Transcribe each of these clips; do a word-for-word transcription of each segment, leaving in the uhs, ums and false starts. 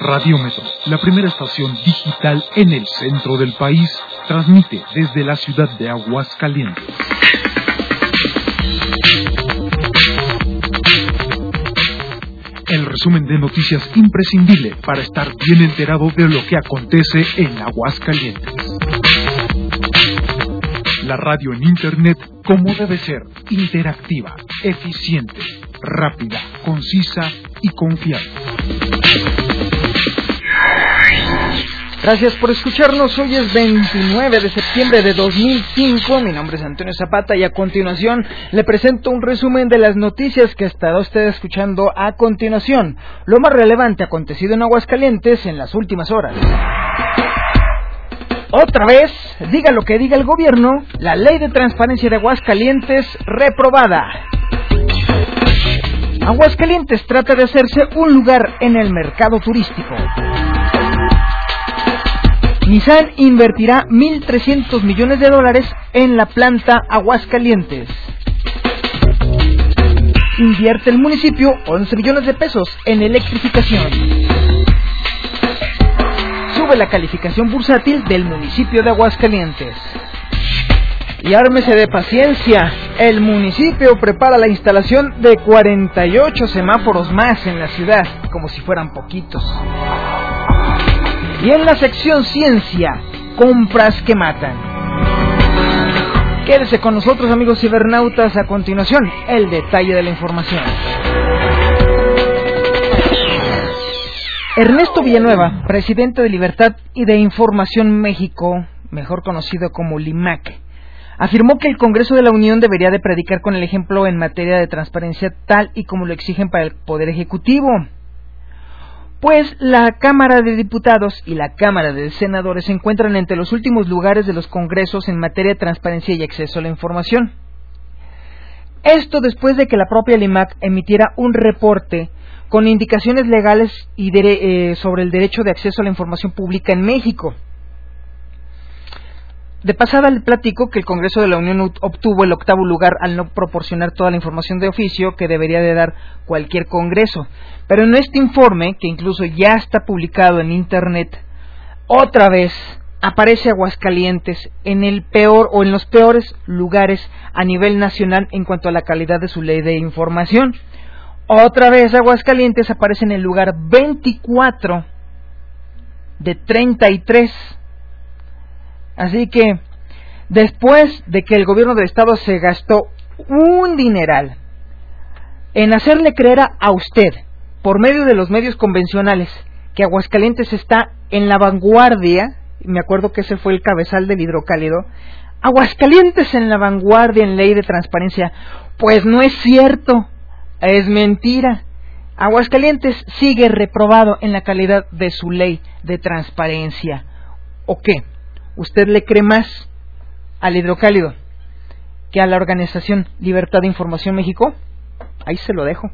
Radiómetro, la primera estación digital en el centro del país, transmite desde la ciudad de Aguascalientes. El resumen de noticias imprescindible para estar bien enterado de lo que acontece en Aguascalientes. La radio en Internet como debe ser, interactiva, eficiente, rápida, concisa y confiable. Gracias por escucharnos. Hoy es veintinueve de septiembre de dos mil cinco. Mi nombre es Antonio Zapata y a continuación le presento un resumen de las noticias que estará usted escuchando a continuación. Lo más relevante acontecido en Aguascalientes en las últimas horas. Otra vez, diga lo que diga el gobierno, la ley de transparencia de Aguascalientes reprobada. Aguascalientes trata de hacerse un lugar en el mercado turístico. Nissan invertirá mil trescientos millones de dólares en la planta Aguascalientes. Invierte el municipio once millones de pesos en electrificación. Sube la calificación bursátil del municipio de Aguascalientes. Y ármese de paciencia, el municipio prepara la instalación de cuarenta y ocho semáforos más en la ciudad, como si fueran poquitos. Y en la sección Ciencia, compras que matan. Quédese con nosotros, amigos cibernautas, a continuación, el detalle de la información. Ernesto Villanueva, presidente de Libertad y de Información México, mejor conocido como LIMAC, afirmó que el Congreso de la Unión debería de predicar con el ejemplo en materia de transparencia tal y como lo exigen para el Poder Ejecutivo. Pues la Cámara de Diputados y la Cámara de Senadores se encuentran entre los últimos lugares de los congresos en materia de transparencia y acceso a la información. Esto después de que la propia LIMAC emitiera un reporte con indicaciones legales y dere- eh, sobre el derecho de acceso a la información pública en México. De pasada le platico que el Congreso de la Unión obtuvo el octavo lugar al no proporcionar toda la información de oficio que debería de dar cualquier Congreso. Pero en este informe, que incluso ya está publicado en Internet, otra vez aparece Aguascalientes en el peor o en los peores lugares a nivel nacional en cuanto a la calidad de su ley de información. Otra vez Aguascalientes aparece en el lugar veinticuatro de treinta y tres. Así que, después de que el gobierno del estado se gastó un dineral en hacerle creer a usted, por medio de los medios convencionales, que Aguascalientes está en la vanguardia, me acuerdo que ese fue el cabezal del Hidrocálido, Aguascalientes en la vanguardia en ley de transparencia, pues no es cierto, es mentira. Aguascalientes sigue reprobado en la calidad de su ley de transparencia. ¿O qué? ¿Usted le cree más al Hidrocálido que a la organización Libertad de Información México? Ahí se lo dejo.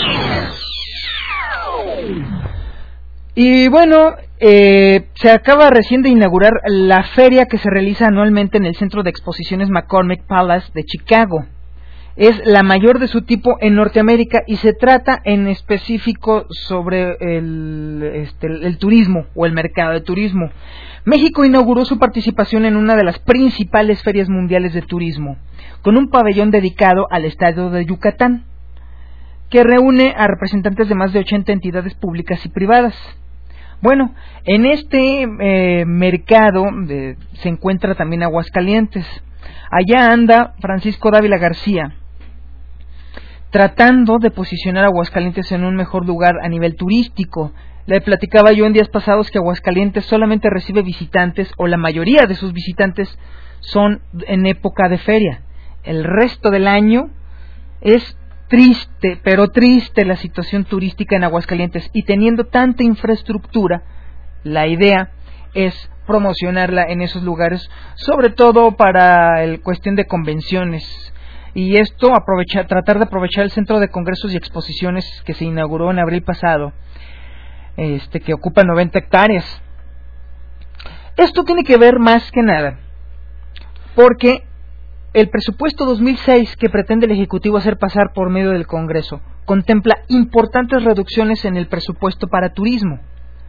Y bueno, eh, se acaba recién de inaugurar la feria que se realiza anualmente en el Centro de Exposiciones McCormick Palace de Chicago. Es la mayor de su tipo en Norteamérica y se trata en específico sobre el, este, el turismo o el mercado de turismo. México inauguró su participación en una de las principales ferias mundiales de turismo, con un pabellón dedicado al estado de Yucatán, que reúne a representantes de más de ochenta entidades públicas y privadas. Bueno, en este eh, mercado de, se encuentra también Aguascalientes. Allá anda Francisco Dávila García, tratando de posicionar a Aguascalientes en un mejor lugar a nivel turístico. Le platicaba yo en días pasados que Aguascalientes solamente recibe visitantes, o la mayoría de sus visitantes son en época de feria. El resto del año es triste, pero triste la situación turística en Aguascalientes, y teniendo tanta infraestructura, la idea es promocionarla en esos lugares, sobre todo para el cuestión de convenciones. Y esto, aprovechar, tratar de aprovechar el Centro de Congresos y Exposiciones que se inauguró en abril pasado, este que ocupa noventa hectáreas. Esto tiene que ver más que nada porque el presupuesto dos mil seis que pretende el Ejecutivo hacer pasar por medio del Congreso contempla importantes reducciones en el presupuesto para turismo.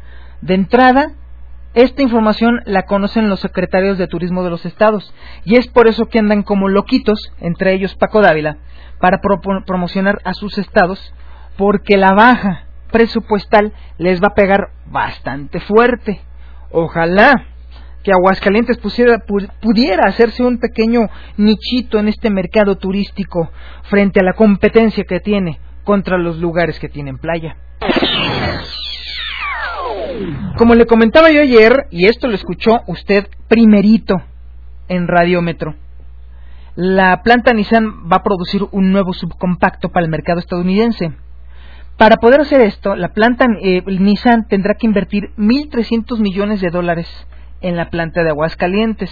De entrada, esta información la conocen los secretarios de turismo de los estados, y es por eso que andan como loquitos, entre ellos Paco Dávila, para pro promocionar a sus estados, porque la baja presupuestal les va a pegar bastante fuerte. Ojalá que Aguascalientes pusiera, pu pudiera hacerse un pequeño nichito en este mercado turístico frente a la competencia que tiene contra los lugares que tienen playa. Como le comentaba yo ayer, y esto lo escuchó usted primerito en Radiómetro, la planta Nissan va a producir un nuevo subcompacto para el mercado estadounidense. Para poder hacer esto, la planta eh, Nissan tendrá que invertir mil trescientos millones de dólares en la planta de Aguascalientes.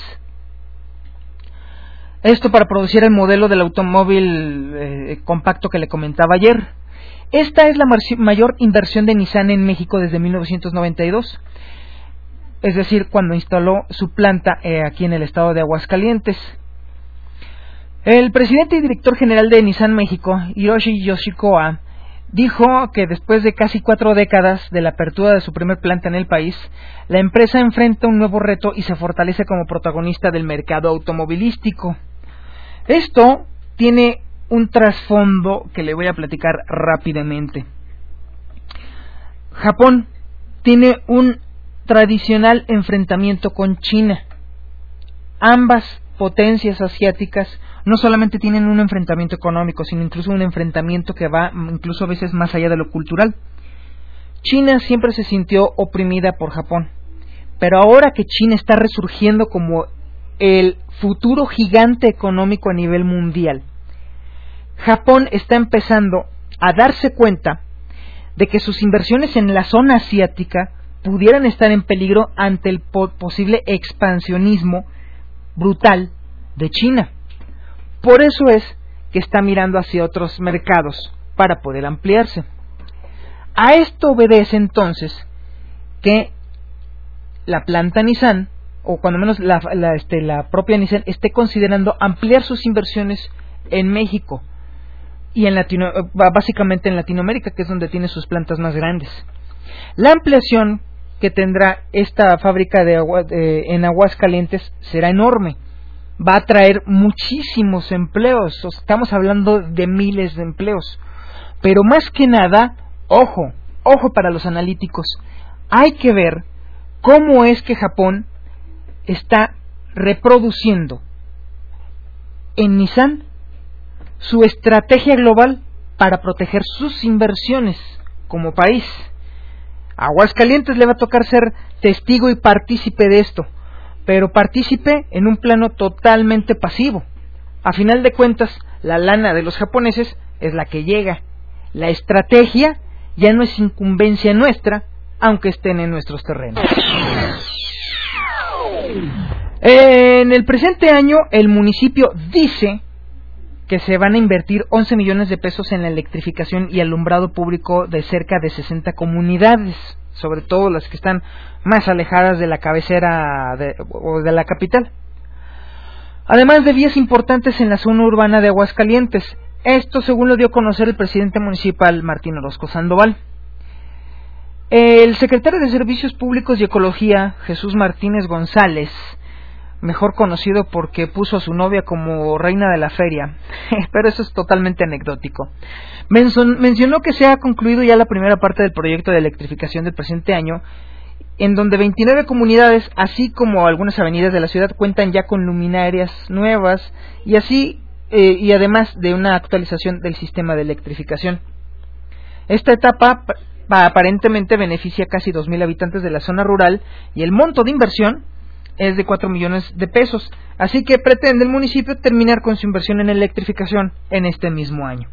Esto para producir el modelo del automóvil eh, compacto que le comentaba ayer. Esta es la mayor inversión de Nissan en México desde mil novecientos noventa y dos, es decir, cuando instaló su planta eh, aquí en el estado de Aguascalientes. El presidente y director general de Nissan México, Hiroshi Yoshikawa, dijo que después de casi cuatro décadas de la apertura de su primer planta en el país, la empresa enfrenta un nuevo reto y se fortalece como protagonista del mercado automovilístico. Esto tiene un trasfondo que le voy a platicar rápidamente. Japón tiene un tradicional enfrentamiento con China. Ambas potencias asiáticas no solamente tienen un enfrentamiento económico, sino incluso un enfrentamiento que va incluso a veces más allá de lo cultural. China siempre se sintió oprimida por Japón, pero ahora que China está resurgiendo como el futuro gigante económico a nivel mundial, Japón está empezando a darse cuenta de que sus inversiones en la zona asiática pudieran estar en peligro ante el po- posible expansionismo brutal de China. Por eso es que está mirando hacia otros mercados para poder ampliarse. A esto obedece entonces que la planta Nissan, o cuando menos la, la, este, la propia Nissan, esté considerando ampliar sus inversiones en México y en Latino, básicamente en Latinoamérica, que es donde tiene sus plantas más grandes. La ampliación que tendrá esta fábrica de agua, de, en Aguascalientes será enorme. Va a traer muchísimos empleos, estamos hablando de miles de empleos. Pero más que nada, ojo, ojo para los analíticos, hay que ver cómo es que Japón está reproduciendo en Nissan su estrategia global para proteger sus inversiones como país. A Aguascalientes le va a tocar ser testigo y partícipe de esto, pero partícipe en un plano totalmente pasivo. A final de cuentas, la lana de los japoneses es la que llega. La estrategia ya no es incumbencia nuestra, aunque estén en nuestros terrenos. En el presente año, el municipio dice que se van a invertir once millones de pesos en la electrificación y alumbrado público de cerca de sesenta comunidades, sobre todo las que están más alejadas de la cabecera de, o de la capital. Además de vías importantes en la zona urbana de Aguascalientes. Esto según lo dio a conocer el presidente municipal Martín Orozco Sandoval. El secretario de Servicios Públicos y Ecología, Jesús Martínez González, mejor conocido porque puso a su novia como reina de la feria, pero eso es totalmente anecdótico, mencionó que se ha concluido ya la primera parte del proyecto de electrificación del presente año, en donde veintinueve comunidades, así como algunas avenidas de la ciudad, cuentan ya con luminarias nuevas y así eh, y además de una actualización del sistema de electrificación. Esta etapa aparentemente beneficia a casi dos mil habitantes de la zona rural y el monto de inversión es de cuatro millones de pesos, así que pretende el municipio terminar con su inversión en electrificación en este mismo año.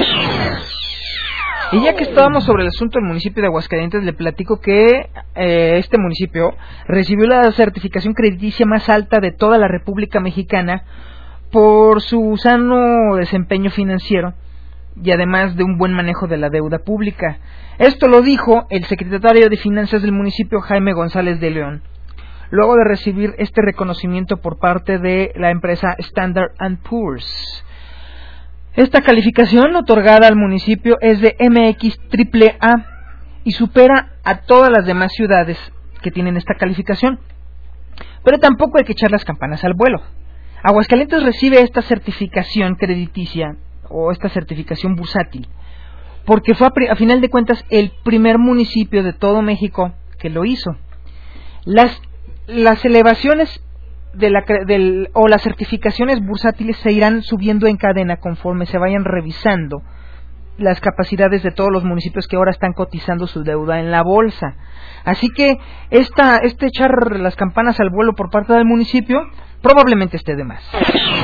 Y ya que estábamos sobre el asunto del municipio de Aguascalientes, le platico que eh, este municipio recibió la certificación crediticia más alta de toda la República Mexicana por su sano desempeño financiero y además de un buen manejo de la deuda pública. Esto lo dijo el secretario de Finanzas del municipio, Jaime González de León, luego de recibir este reconocimiento por parte de la empresa Standard and Poor's. Esta calificación otorgada al municipio es de M X triple A, y supera a todas las demás ciudades que tienen esta calificación. Pero tampoco hay que echar las campanas al vuelo. Aguascalientes recibe esta certificación crediticia o esta certificación bursátil porque fue a, a final de cuentas el primer municipio de todo México que lo hizo. Las, las elevaciones de la, del, o las certificaciones bursátiles se irán subiendo en cadena conforme se vayan revisando las capacidades de todos los municipios que ahora están cotizando su deuda en la bolsa. Así que esta, este echar las campanas al vuelo por parte del municipio probablemente esté de más.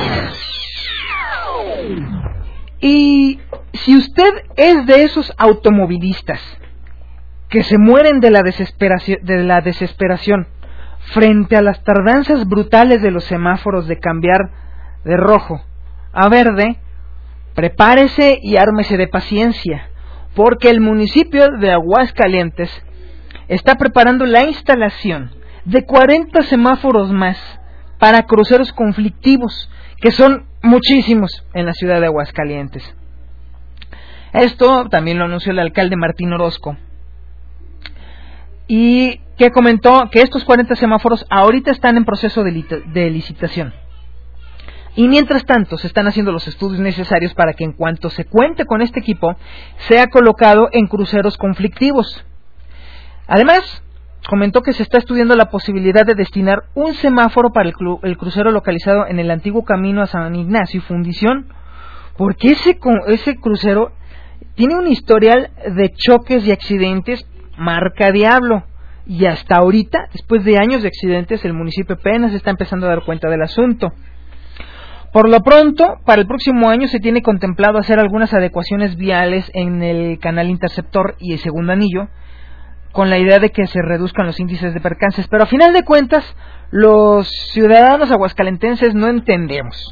Y si usted es de esos automovilistas que se mueren de la desesperación, de la desesperación frente a las tardanzas brutales de los semáforos de cambiar de rojo a verde, prepárese y ármese de paciencia, porque el municipio de Aguascalientes está preparando la instalación de cuarenta semáforos más para cruceros conflictivos, que son muchísimos en la ciudad de Aguascalientes. Esto también lo anunció el alcalde Martín Orozco, y que comentó que estos cuarenta semáforos ahorita están en proceso de, lit- de licitación. Y mientras tanto se están haciendo los estudios necesarios para que en cuanto se cuente con este equipo, sea colocado en cruceros conflictivos. Además, comentó que se está estudiando la posibilidad de destinar un semáforo para el, cru- el crucero localizado en el antiguo camino a San Ignacio y Fundición, porque ese, ese crucero tiene un historial de choques y accidentes marca diablo, y hasta ahorita, después de años de accidentes, el municipio apenas está empezando a dar cuenta del asunto. Por lo pronto, para el próximo año se tiene contemplado hacer algunas adecuaciones viales en el canal interceptor y el segundo anillo, con la idea de que se reduzcan los índices de percances, pero a final de cuentas, los ciudadanos aguascalentenses no entendemos.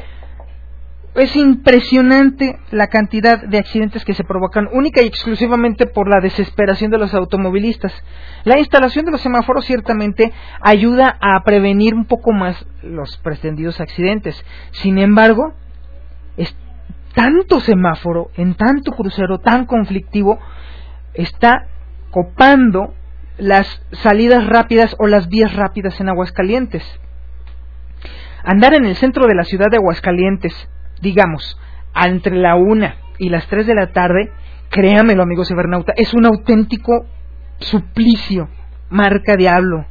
Es impresionante la cantidad de accidentes que se provocan única y exclusivamente por la desesperación de los automovilistas. La instalación de los semáforos ciertamente ayuda a prevenir un poco más los pretendidos accidentes. Sin embargo, es tanto semáforo en tanto crucero tan conflictivo está copando las salidas rápidas o las vías rápidas en Aguascalientes. Andar en el centro de la ciudad de Aguascalientes, digamos, entre la una y las tres de la tarde, créamelo, amigo cibernauta, es un auténtico suplicio, marca diablo.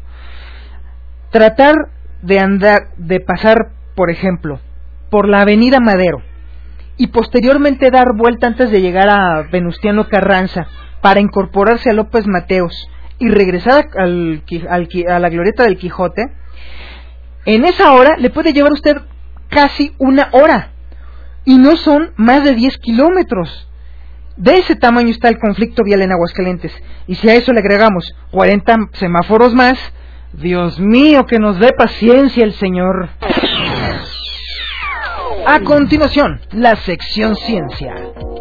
Tratar de andar, de pasar, por ejemplo, por la avenida Madero y posteriormente dar vuelta antes de llegar a Venustiano Carranza para incorporarse a López Mateos y regresar al, al, a la glorieta del Quijote, en esa hora le puede llevar usted casi una hora. Y no son más de diez kilómetros. De ese tamaño está el conflicto vial en Aguascalientes. Y si a eso le agregamos cuarenta semáforos más, Dios mío, que nos dé paciencia el Señor. A continuación, la sección ciencia.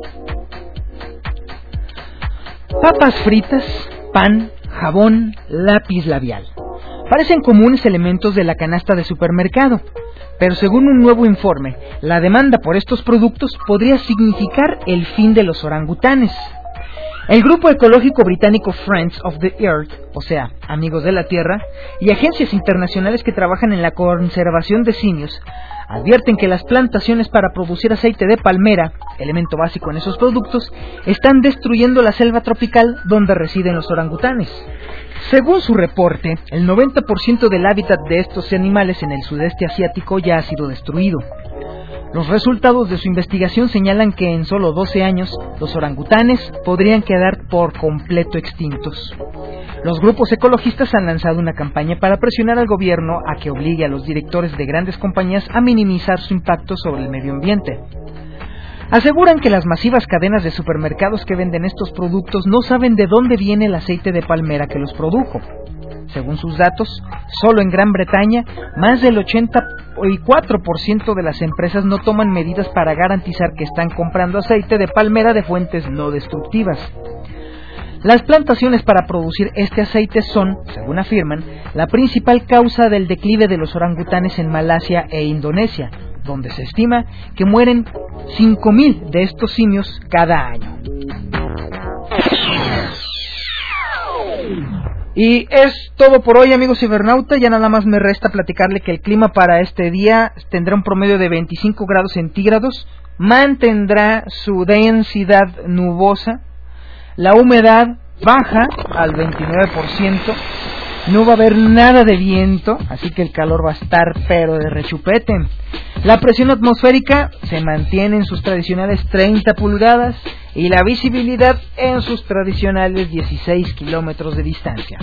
Papas fritas, pan, jabón, lápiz labial. Parecen comunes elementos de la canasta de supermercado, pero según un nuevo informe, la demanda por estos productos podría significar el fin de los orangutanes. El grupo ecológico británico Friends of the Earth, o sea, Amigos de la Tierra, y agencias internacionales que trabajan en la conservación de simios, advierten que las plantaciones para producir aceite de palmera, elemento básico en esos productos, están destruyendo la selva tropical donde residen los orangutanes. Según su reporte, el noventa por ciento del hábitat de estos animales en el sudeste asiático ya ha sido destruido. Los resultados de su investigación señalan que en solo doce años, los orangutanes podrían quedar por completo extintos. Los grupos ecologistas han lanzado una campaña para presionar al gobierno a que obligue a los directores de grandes compañías a minimizar su impacto sobre el medio ambiente. Aseguran que las masivas cadenas de supermercados que venden estos productos no saben de dónde viene el aceite de palmera que los produjo. Según sus datos, solo en Gran Bretaña, más del ochenta y cuatro por ciento de las empresas no toman medidas para garantizar que están comprando aceite de palmera de fuentes no destructivas. Las plantaciones para producir este aceite son, según afirman, la principal causa del declive de los orangutanes en Malasia e Indonesia, donde se estima que mueren cinco mil de estos simios cada año. Y es todo por hoy, amigos cibernautas. Ya nada más me resta platicarle que el clima para este día tendrá un promedio de veinticinco grados centígrados, mantendrá su densidad nubosa, la humedad baja al veintinueve por ciento, no va a haber nada de viento, así que el calor va a estar pero de rechupete. La presión atmosférica se mantiene en sus tradicionales treinta pulgadas y la visibilidad en sus tradicionales dieciséis kilómetros de distancia.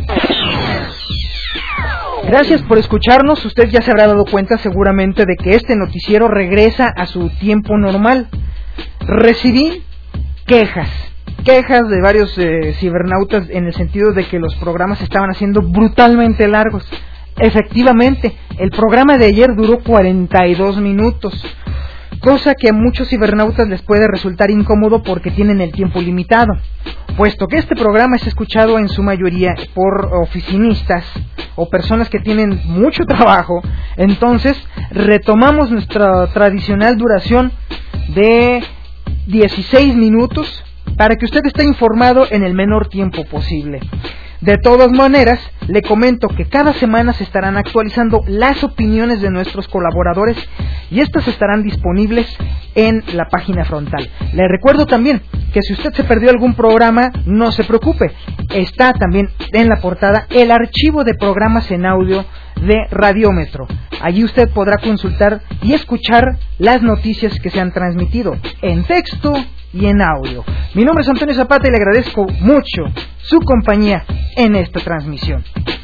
Gracias por escucharnos. Usted ya se habrá dado cuenta seguramente de que este noticiero regresa a su tiempo normal. Recibí quejas. Quejas de varios eh, cibernautas en el sentido de que los programas se estaban haciendo brutalmente largos. Efectivamente, el programa de ayer duró cuarenta y dos minutos, cosa que a muchos cibernautas les puede resultar incómodo porque tienen el tiempo limitado. Puesto que este programa es escuchado en su mayoría por oficinistas o personas que tienen mucho trabajo, entonces retomamos nuestra tradicional duración de dieciséis minutos para que usted esté informado en el menor tiempo posible. De todas maneras, le comento que cada semana se estarán actualizando las opiniones de nuestros colaboradores y estas estarán disponibles en la página frontal. Le recuerdo también que si usted se perdió algún programa, no se preocupe, está también en la portada el archivo de programas en audio de Radiómetro. Allí usted podrá consultar y escuchar las noticias que se han transmitido en texto y en audio. Mi nombre es Antonio Zapata y le agradezco mucho su compañía en esta transmisión.